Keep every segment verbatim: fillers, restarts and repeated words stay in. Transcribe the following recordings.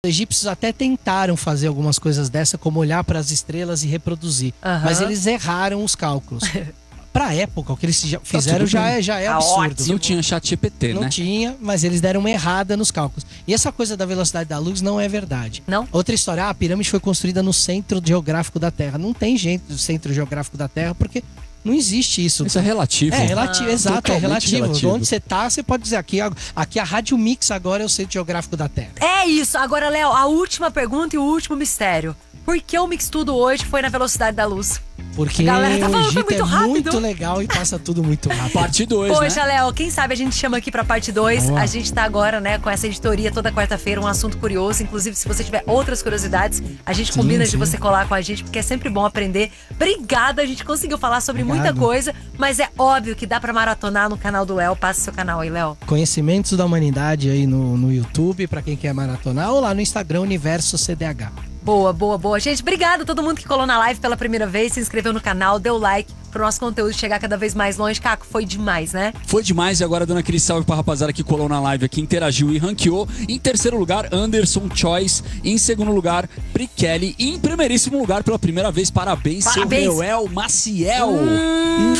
egípcios até tentaram fazer algumas coisas dessa, como olhar para as estrelas e reproduzir. Uhum. Mas eles erraram os cálculos. Pra época, o que eles já fizeram já é, já é tá absurdo. Ótimo. Não tinha chat G P T, não né? Não tinha, mas eles deram uma errada nos cálculos. E essa coisa da velocidade da luz não é verdade. Não? Outra história, ah, a pirâmide foi construída no centro geográfico da Terra. Não tem jeito do centro geográfico da Terra, porque não existe isso. Isso é relativo. É relativo, ah, exato, é relativo. relativo. Onde você tá, você pode dizer, aqui, aqui a Rádio Mix agora é o centro geográfico da Terra. É isso. Agora, Léo, a última pergunta e o último mistério. Por que o Mix Tudo hoje foi na velocidade da luz? Porque tá o Egito é rápido. muito legal e passa tudo muito rápido. Parte dois, Poxa, né? Léo, quem sabe a gente chama aqui pra parte dois. A gente tá agora, né, com essa editoria toda quarta-feira, um assunto curioso. Inclusive, se você tiver outras curiosidades, a gente sim, combina sim. de você colar com a gente, porque é sempre bom aprender. Obrigada, a gente conseguiu falar sobre Obrigado. muita coisa, mas é óbvio que dá pra maratonar no canal do Léo. Passa seu canal aí, Léo. Conhecimentos da Humanidade aí no, no YouTube, pra quem quer maratonar, ou lá no Instagram, Universo C D H. Boa, boa, boa. Gente, obrigada a todo mundo que colou na live pela primeira vez, se inscreveu no canal, deu like pro nosso conteúdo chegar cada vez mais longe. Caco, foi demais, né? Foi demais e agora dando aquele salve pra rapaziada que colou na live aqui, interagiu e ranqueou. Em terceiro lugar, Anderson Choice. Em segundo lugar, Pri Kelly. E em primeiríssimo lugar, pela primeira vez, parabéns, parabéns. seu Reuel Maciel. Hum,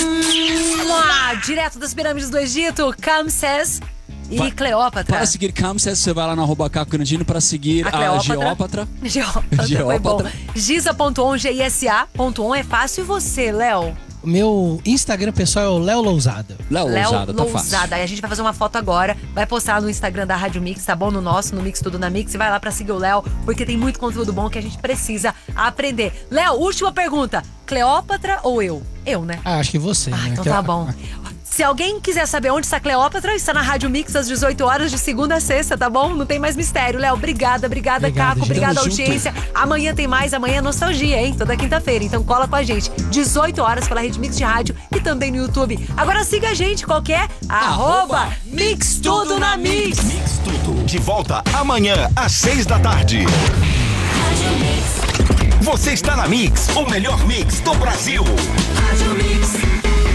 hum. Direto das pirâmides do Egito, Camses e pa Cleópatra. Para seguir Camses, você vai lá na arroba Caco Grandino para seguir a, a Geópatra. Geópatra, Geópatra. Foi bom. Giza ponto on, G I S A ponto on é fácil. E você, Léo? O meu Instagram pessoal é o Léo Lousada. Léo Lousada, tá Lousada. fácil. Aí a gente vai fazer uma foto agora, vai postar no Instagram da Rádio Mix, tá bom? No nosso, no Mix Tudo na Mix. E vai lá pra seguir o Léo, porque tem muito conteúdo bom que a gente precisa aprender. Léo, última pergunta. Cleópatra ou eu? Eu, né? Ah, acho que você, ah, né? então que tá a... bom. Se alguém quiser saber onde está Cleópatra, está na Rádio Mix às dezoito horas de segunda a sexta, tá bom? Não tem mais mistério. Léo, obrigada, obrigada, Obrigado, Caco, obrigada audiência. Junto. Amanhã tem mais, amanhã é nostalgia, hein? Toda quinta-feira, então cola com a gente. dezoito horas pela Rede Mix de Rádio e também no YouTube. Agora siga a gente, qualquer arroba Mix Tudo na Mix. Mix Tudo, de volta amanhã às seis da tarde. Você está na Mix, o melhor mix do Brasil. Rádio Mix.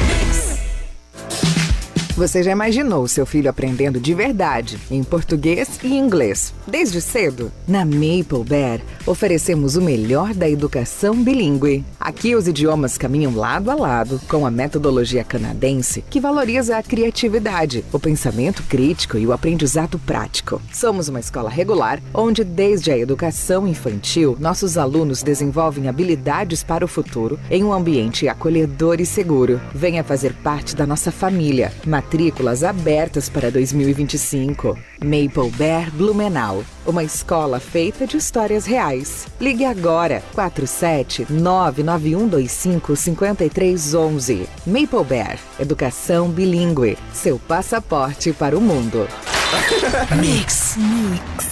Você já imaginou seu filho aprendendo de verdade em português e inglês desde cedo? Na Maple Bear, oferecemos o melhor da educação bilíngue. Aqui os idiomas caminham lado a lado com a metodologia canadense que valoriza a criatividade, o pensamento crítico e o aprendizado prático. Somos uma escola regular onde desde a educação infantil nossos alunos desenvolvem habilidades para o futuro em um ambiente acolhedor e seguro. Venha fazer parte da nossa família. Matrículas abertas para dois mil e vinte e cinco. Maple Bear Blumenau, uma escola feita de histórias reais. Ligue agora, quatro sete nove nove um dois cinco cinco três um um. Maple Bear, educação bilíngue, seu passaporte para o mundo. Mix. Mix.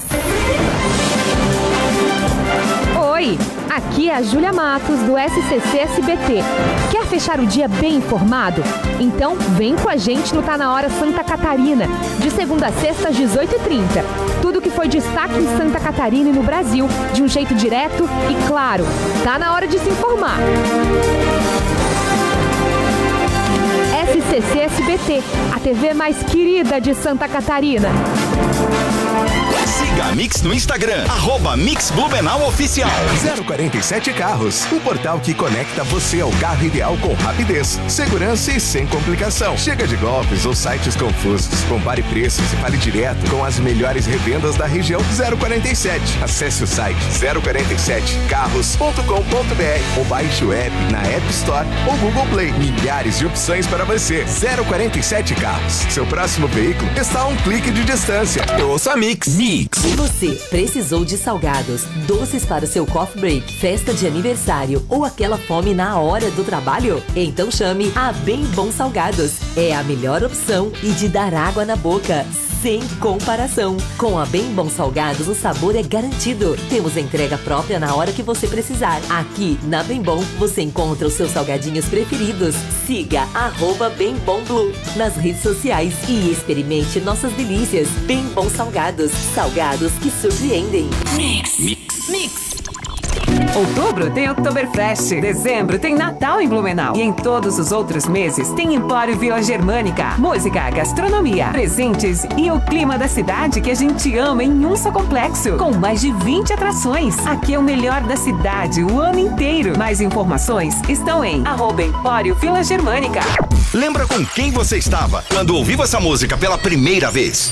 Oi, aqui é a Júlia Matos do S C C S B T. Quer fechar o dia bem informado? Então vem com a gente no Tá Na Hora Santa Catarina, de segunda a sexta às dezoito e trinta. Tudo que foi destaque em Santa Catarina e no Brasil, de um jeito direto e claro. Tá na hora de se informar. S C C S B T, a T V mais querida de Santa Catarina. Siga a Mix no Instagram, arroba Mix Blumenau Oficial. zero quarenta e sete Carros, o portal que conecta você ao carro ideal com rapidez, segurança e sem complicação. Chega de golpes ou sites confusos. Compare preços e fale direto com as melhores revendas da região zero quarenta e sete. Acesse o site zero quarenta e sete carros ponto com ponto b r ou baixe o app na App Store ou Google Play. Milhares de opções para você. zero quarenta e sete Carros. Seu próximo veículo está a um clique de distância. Eu ouço a Mix. Mix. Se você precisou de salgados, doces para o seu coffee break, festa de aniversário ou aquela fome na hora do trabalho, então chame a Bem Bom Salgados. É a melhor opção e de dar água na boca, sem comparação. Com a Bem Bom Salgados, o sabor é garantido. Temos a entrega própria na hora que você precisar. Aqui na Bem Bom, você encontra os seus salgadinhos preferidos. Siga arroba Bem Bom Blue nas redes sociais e experimente nossas delícias. Bem Bom Salgados, salgados que surpreendem. Mix. Mix. Mix. Outubro tem Oktoberfest. Dezembro tem Natal em Blumenau. E em todos os outros meses tem Empório Vila Germânica. Música, gastronomia, presentes e o clima da cidade que a gente ama em um só complexo. Com mais de vinte atrações. Aqui é o melhor da cidade o ano inteiro. Mais informações estão em arroba Empório Vila Germânica. Lembra com quem você estava quando ouviu essa música pela primeira vez?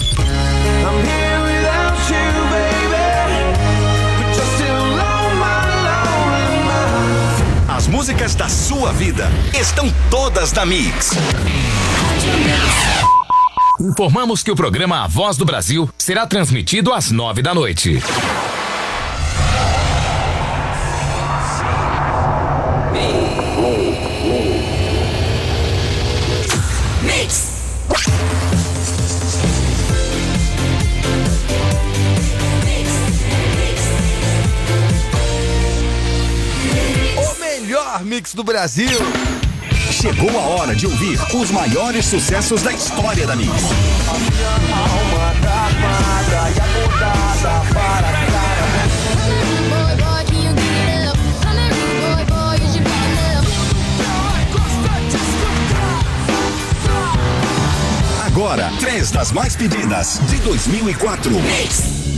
As músicas da sua vida estão todas na Mix. Informamos que o programa A Voz do Brasil será transmitido às nove da noite. Mix. O melhor mix do Brasil. Chegou a hora de ouvir os maiores sucessos da história da Mix. Alma tapada e acordada para a cara. Agora, três das mais pedidas de dois mil e quatro. Mix.